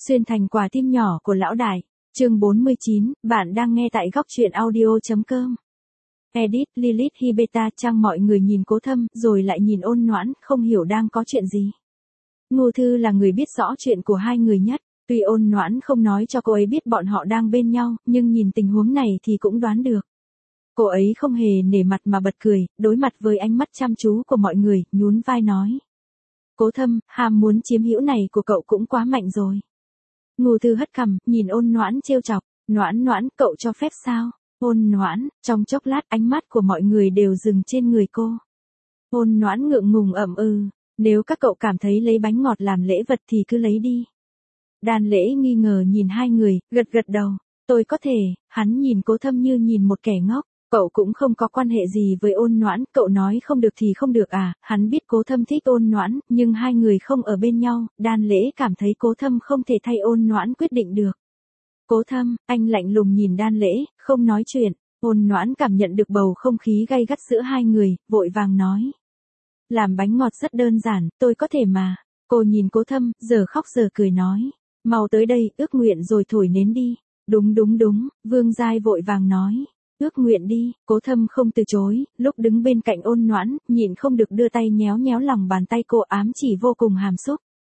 Xuyên thành quả tim nhỏ của lão đại. Chương 49, bạn đang nghe tại góc truyện audio.com. Edit Lilith Hibeta trang. Mọi người nhìn Cố Thâm rồi lại nhìn Ôn Noãn, không hiểu đang có chuyện gì. Ngô Thư là người biết rõ chuyện của hai người nhất, tuy Ôn Noãn không nói cho cô ấy biết bọn họ đang bên nhau, nhưng nhìn tình huống này thì cũng đoán được. Cô ấy không hề nể mặt mà bật cười, đối mặt với ánh mắt chăm chú của mọi người, nhún vai nói. Cố Thâm, ham muốn chiếm hữu này của cậu cũng quá mạnh rồi. Ngô Thư hất cằm, nhìn Ôn Noãn trêu chọc, Noãn Noãn, cậu cho phép sao? Ôn Noãn, trong chốc lát ánh mắt của mọi người đều dừng trên người cô. Ôn Noãn ngượng ngùng ậm ừ, nếu các cậu cảm thấy lấy bánh ngọt làm lễ vật thì cứ lấy đi. Đan Lễ nghi ngờ nhìn hai người, gật gật đầu, tôi có thể. Hắn nhìn Cố Thâm như nhìn một kẻ ngốc. Cậu cũng không có quan hệ gì với Ôn Noãn, cậu nói không được thì không được à? Hắn biết Cố Thâm thích Ôn Noãn, nhưng hai người không ở bên nhau, Đan Lễ cảm thấy Cố Thâm không thể thay Ôn Noãn quyết định được. Cố Thâm, anh lạnh lùng nhìn Đan Lễ, không nói chuyện. Ôn Noãn cảm nhận được bầu không khí gay gắt giữa hai người, vội vàng nói. Làm bánh ngọt rất đơn giản, tôi có thể mà. Cô nhìn Cố Thâm, giờ khóc giờ cười nói. Mau tới đây, ước nguyện rồi thổi nến đi. Đúng, Vương Giai vội vàng nói. Ước nguyện đi. Cố Thâm không từ chối, lúc đứng bên cạnh Ôn Noãn, nhịn không được đưa tay nhéo nhéo lòng bàn tay cô, ám chỉ vô cùng hàm xúc.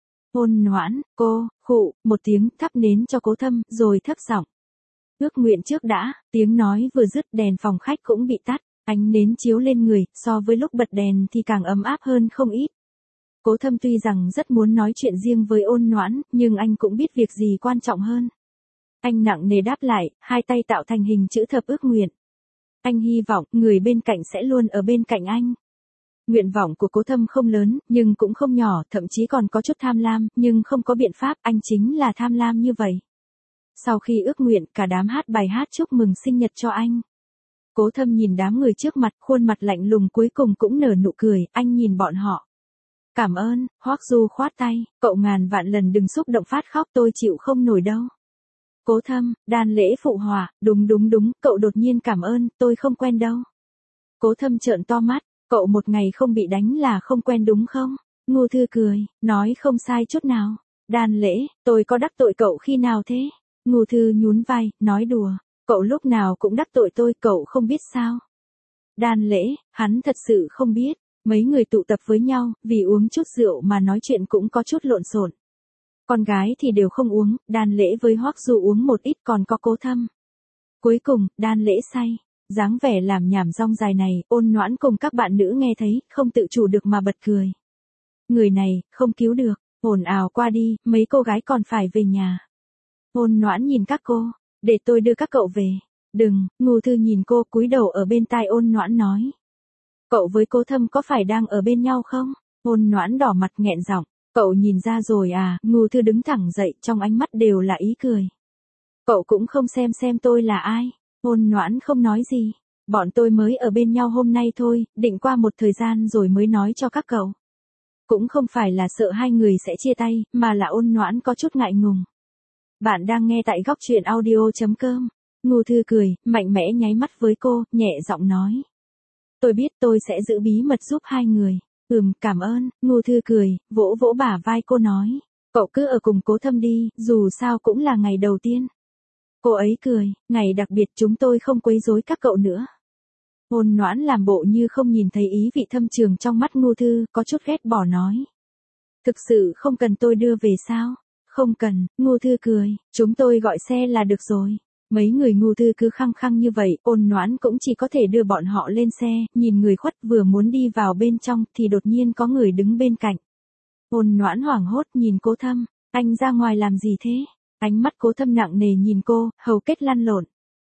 Ôn Noãn, cô, khụ, một tiếng, thắp nến cho Cố Thâm, rồi thấp giọng. Ước nguyện trước đã. Tiếng nói vừa dứt, đèn phòng khách cũng bị tắt, ánh nến chiếu lên người, so với lúc bật đèn thì càng ấm áp hơn không ít. Cố Thâm tuy rằng rất muốn nói chuyện riêng với Ôn Noãn, nhưng anh cũng biết việc gì quan trọng hơn. Anh nặng nề đáp lại, hai tay tạo thành hình chữ thập ước nguyện. Anh hy vọng người bên cạnh sẽ luôn ở bên cạnh anh. Nguyện vọng của Cố Thâm không lớn, nhưng cũng không nhỏ, thậm chí còn có chút tham lam, nhưng không có biện pháp, anh chính là tham lam như vậy. Sau khi ước nguyện, cả đám hát bài hát chúc mừng sinh nhật cho anh. Cố Thâm nhìn đám người trước mặt, khuôn mặt lạnh lùng cuối cùng cũng nở nụ cười, anh nhìn bọn họ. Cảm ơn. Hoắc Du khoát tay, cậu ngàn vạn lần đừng xúc động phát khóc, tôi chịu không nổi đâu. Cố Thâm, Đan Lễ phụ họa, đúng, cậu đột nhiên cảm ơn, tôi không quen đâu. Cố Thâm trợn to mắt, cậu một ngày không bị đánh là không quen đúng không? Ngô Thư cười, nói không sai chút nào. Đan Lễ, tôi có đắc tội cậu khi nào thế? Ngô Thư nhún vai, nói đùa, cậu lúc nào cũng đắc tội tôi, cậu không biết sao? Đan Lễ, hắn thật sự không biết, mấy người tụ tập với nhau, vì uống chút rượu mà nói chuyện cũng có chút lộn xộn. Con gái thì đều không uống, Đan Lễ với Hoắc Du uống một ít, còn có Cố Thâm. Cuối cùng, Đan Lễ say. Dáng vẻ làm nhảm rong dài này, Ôn Noãn cùng các bạn nữ nghe thấy, không tự chủ được mà bật cười. Người này, không cứu được, ồn ào qua đi, mấy cô gái còn phải về nhà. Ôn Noãn nhìn các cô, để tôi đưa các cậu về. Đừng. Ngô Thư nhìn cô, cúi đầu ở bên tai Ôn Noãn nói. Cậu với Cố Thâm có phải đang ở bên nhau không? Ôn Noãn đỏ mặt nghẹn giọng. Cậu nhìn ra rồi à? Ngô Thư đứng thẳng dậy, trong ánh mắt đều là ý cười. Cậu cũng không xem tôi là ai. Ôn Noãn không nói gì. Bọn tôi mới ở bên nhau hôm nay thôi, định qua một thời gian rồi mới nói cho các cậu. Cũng không phải là sợ hai người sẽ chia tay, mà là Ôn Noãn có chút ngại ngùng. Bạn đang nghe tại góc truyện audio.com. Ngô Thư cười, mạnh mẽ nháy mắt với cô, nhẹ giọng nói. Tôi biết tôi sẽ giữ bí mật giúp hai người. Cảm ơn. Ngô Thư cười, vỗ vỗ bả vai cô nói. Cậu cứ ở cùng Cố Thâm đi, dù sao cũng là ngày đầu tiên. Cô ấy cười, ngày đặc biệt chúng tôi không quấy rối các cậu nữa. Ôn Noãn làm bộ như không nhìn thấy ý vị thâm trường trong mắt Ngô Thư, có chút ghét bỏ nói. Thực sự không cần tôi đưa về sao? Không cần. Ngô Thư cười, chúng tôi gọi xe là được rồi. Mấy người Ngô Thư cứ khăng khăng như vậy, Ôn Noãn cũng chỉ có thể đưa bọn họ lên xe, nhìn người khuất vừa muốn đi vào bên trong thì đột nhiên có người đứng bên cạnh. Ôn Noãn hoảng hốt nhìn Cố Thâm, anh ra ngoài làm gì thế? Ánh mắt Cố Thâm nặng nề nhìn cô, hầu kết lăn lộn.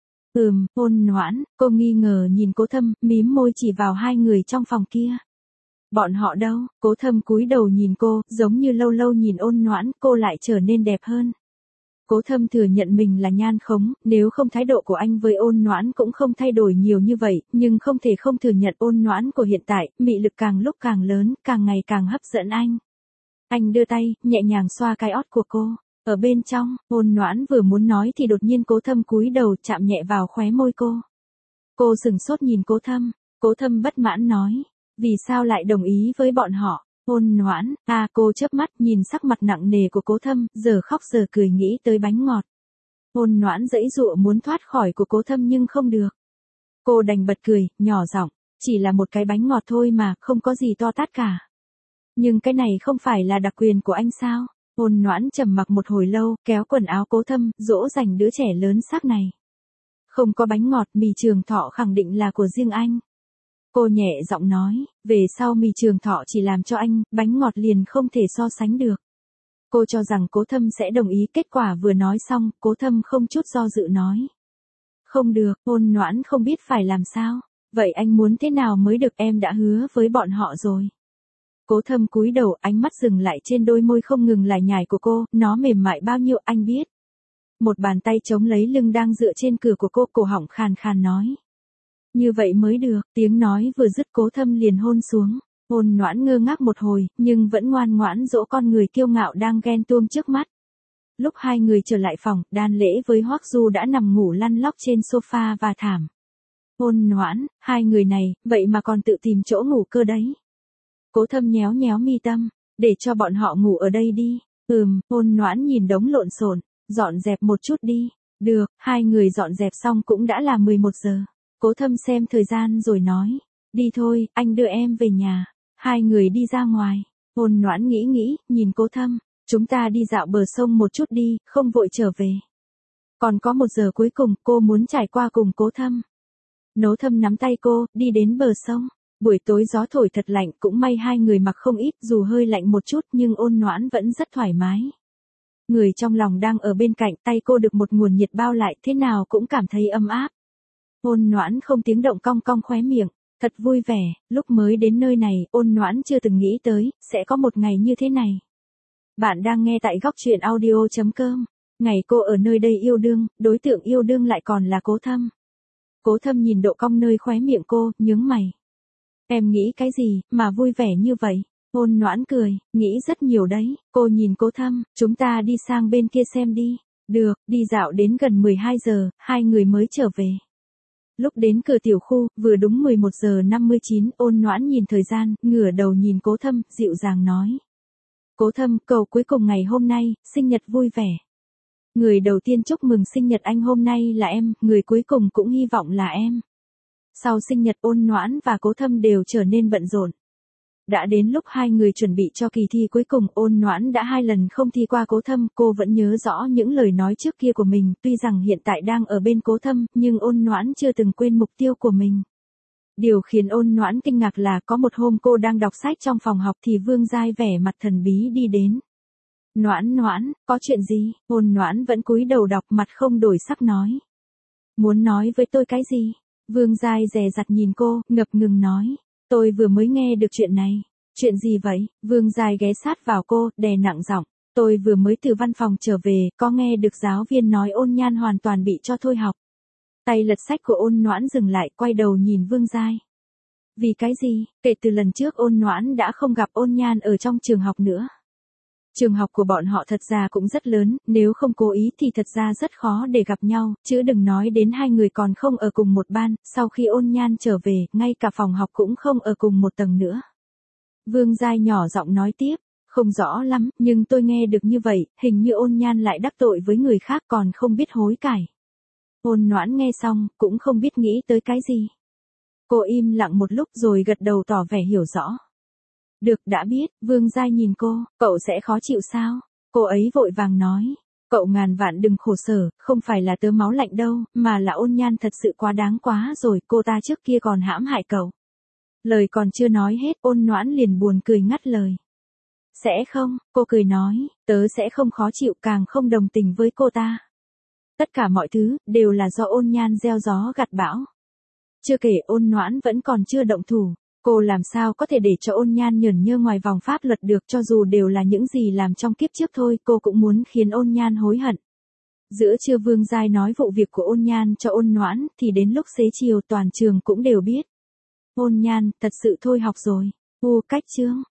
Ôn Noãn, cô nghi ngờ nhìn Cố Thâm, mím môi chỉ vào hai người trong phòng kia. Bọn họ đâu? Cố Thâm cúi đầu nhìn cô, giống như lâu lâu nhìn Ôn Noãn, cô lại trở nên đẹp hơn. Cố Thâm thừa nhận mình là nhan khống, nếu không thái độ của anh với Ôn Noãn cũng không thay đổi nhiều như vậy, nhưng không thể không thừa nhận Ôn Noãn của hiện tại, mị lực càng lúc càng lớn, càng ngày càng hấp dẫn anh. Anh đưa tay, nhẹ nhàng xoa cái ót của cô. Ở bên trong, Ôn Noãn vừa muốn nói thì đột nhiên Cố Thâm cúi đầu chạm nhẹ vào khóe môi cô. Cô sừng sốt nhìn Cố Thâm. Cố Thâm bất mãn nói. Vì sao lại đồng ý với bọn họ? Ôn Noãn, cô chớp mắt nhìn sắc mặt nặng nề của Cố Thâm, giờ khóc giờ cười nghĩ tới bánh ngọt. Ôn Noãn giãy giụa muốn thoát khỏi của Cố Thâm nhưng không được. Cô đành bật cười, nhỏ giọng, chỉ là một cái bánh ngọt thôi mà, không có gì to tát cả. Nhưng cái này không phải là đặc quyền của anh sao? Ôn Noãn trầm mặc một hồi lâu, kéo quần áo Cố Thâm, dỗ dành đứa trẻ lớn xác này. Không có bánh ngọt, mì Trường Thọ khẳng định là của riêng anh. Cô nhẹ giọng nói, về sau mì Trường Thọ chỉ làm cho anh, bánh ngọt liền không thể so sánh được. Cô cho rằng Cố Thâm sẽ đồng ý, kết quả vừa nói xong, Cố Thâm không chút do dự nói. Không được, Ôn Noãn không biết phải làm sao. Vậy anh muốn thế nào mới được, em đã hứa với bọn họ rồi. Cố Thâm cúi đầu, ánh mắt dừng lại trên đôi môi không ngừng lải nhải của cô, nó mềm mại bao nhiêu anh biết. Một bàn tay chống lấy lưng đang dựa trên cửa của cô, cổ họng khàn khàn nói. Như vậy mới được, tiếng nói vừa dứt Cố Thâm liền hôn xuống. Ôn Noãn ngơ ngác một hồi, nhưng vẫn ngoan ngoãn dỗ con người kiêu ngạo đang ghen tuông trước mắt. Lúc hai người trở lại phòng, Đan Lễ với Hoắc Du đã nằm ngủ lăn lóc trên sofa và thảm. Ôn Noãn, hai người này, vậy mà còn tự tìm chỗ ngủ cơ đấy. Cố Thâm nhéo nhéo mi tâm, để cho bọn họ ngủ ở đây đi. Ôn Noãn nhìn đống lộn xộn, dọn dẹp một chút đi. Được, hai người dọn dẹp xong cũng đã là 11 giờ. Cố Thâm xem thời gian rồi nói, đi thôi, anh đưa em về nhà. Hai người đi ra ngoài. Ôn Noãn nghĩ, nhìn Cố Thâm, chúng ta đi dạo bờ sông một chút đi, không vội trở về. Còn có 1 giờ cuối cùng, cô muốn trải qua cùng Cố Thâm. Cố Thâm nắm tay cô, đi đến bờ sông. Buổi tối gió thổi thật lạnh, cũng may hai người mặc không ít, dù hơi lạnh một chút nhưng Ôn Noãn vẫn rất thoải mái. Người trong lòng đang ở bên cạnh, tay cô được một nguồn nhiệt bao lại, thế nào cũng cảm thấy ấm áp. Ôn Noãn không tiếng động cong cong khóe miệng, thật vui vẻ, lúc mới đến nơi này, Ôn Noãn chưa từng nghĩ tới, sẽ có một ngày như thế này. Bạn đang nghe tại góc truyện audio.com. Ngày cô ở nơi đây yêu đương, đối tượng yêu đương lại còn là Cố Thâm. Cố Thâm nhìn độ cong nơi khóe miệng cô, nhướng mày. Em nghĩ cái gì, mà vui vẻ như vậy? Ôn Noãn cười, nghĩ rất nhiều đấy. Cô nhìn Cố Thâm, chúng ta đi sang bên kia xem đi. Được, đi dạo đến gần 12 giờ, hai người mới trở về. Lúc đến cửa tiểu khu, vừa đúng 11 giờ 59, Ôn Noãn nhìn thời gian, ngửa đầu nhìn Cố Thâm, dịu dàng nói. Cố Thâm, cầu cuối cùng ngày hôm nay, sinh nhật vui vẻ. Người đầu tiên chúc mừng sinh nhật anh hôm nay là em, người cuối cùng cũng hy vọng là em. Sau sinh nhật Ôn Noãn và Cố Thâm đều trở nên bận rộn. Đã đến lúc hai người chuẩn bị cho kỳ thi cuối cùng, Ôn Noãn đã 2 lần không thi qua Cố Thâm, cô vẫn nhớ rõ những lời nói trước kia của mình, tuy rằng hiện tại đang ở bên Cố Thâm, nhưng Ôn Noãn chưa từng quên mục tiêu của mình. Điều khiến Ôn Noãn kinh ngạc là có một hôm cô đang đọc sách trong phòng học thì Vương Giai vẻ mặt thần bí đi đến. Noãn, có chuyện gì? Ôn Noãn vẫn cúi đầu đọc, mặt không đổi sắc nói. Muốn nói với tôi cái gì? Vương Giai dè dặt nhìn cô, ngập ngừng nói. Tôi vừa mới nghe được chuyện này. Chuyện gì vậy? Vương Giai ghé sát vào cô, đè nặng giọng. Tôi vừa mới từ văn phòng trở về, có nghe được giáo viên nói Ôn Nhan hoàn toàn bị cho thôi học. Tay lật sách của Ôn Noãn dừng lại, quay đầu nhìn Vương Giai. Vì cái gì? Kể từ lần trước Ôn Noãn đã không gặp Ôn Nhan ở trong trường học nữa. Trường học của bọn họ thật ra cũng rất lớn, nếu không cố ý thì thật ra rất khó để gặp nhau, chứ đừng nói đến hai người còn không ở cùng một ban, sau khi Ôn Nhan trở về, ngay cả phòng học cũng không ở cùng một tầng nữa. Vương Giai nhỏ giọng nói tiếp, không rõ lắm, nhưng tôi nghe được như vậy, hình như Ôn Nhan lại đắc tội với người khác còn không biết hối cải. Ôn Noãn nghe xong, cũng không biết nghĩ tới cái gì. Cô im lặng một lúc rồi gật đầu tỏ vẻ hiểu rõ. Được, đã biết. Vương Giai nhìn cô, cậu sẽ khó chịu sao? Cô ấy vội vàng nói. Cậu ngàn vạn đừng khổ sở, không phải là tớ máu lạnh đâu, mà là Ôn Nhan thật sự quá đáng quá rồi, cô ta trước kia còn hãm hại cậu. Lời còn chưa nói hết, Ôn Noãn liền buồn cười ngắt lời. Sẽ không, cô cười nói, tớ sẽ không khó chịu, càng không đồng tình với cô ta. Tất cả mọi thứ, đều là do Ôn Nhan gieo gió gặt bão. Chưa kể Ôn Noãn vẫn còn chưa động thủ. Cô làm sao có thể để cho Ôn Nhan nhởn nhơ ngoài vòng pháp luật được, cho dù đều là những gì làm trong kiếp trước thôi, cô cũng muốn khiến Ôn Nhan hối hận. Giữa trưa Vương Giai nói vụ việc của Ôn Nhan cho Ôn Noãn, thì đến lúc xế chiều toàn trường cũng đều biết. Ôn Nhan, thật sự thôi học rồi. Cách chương.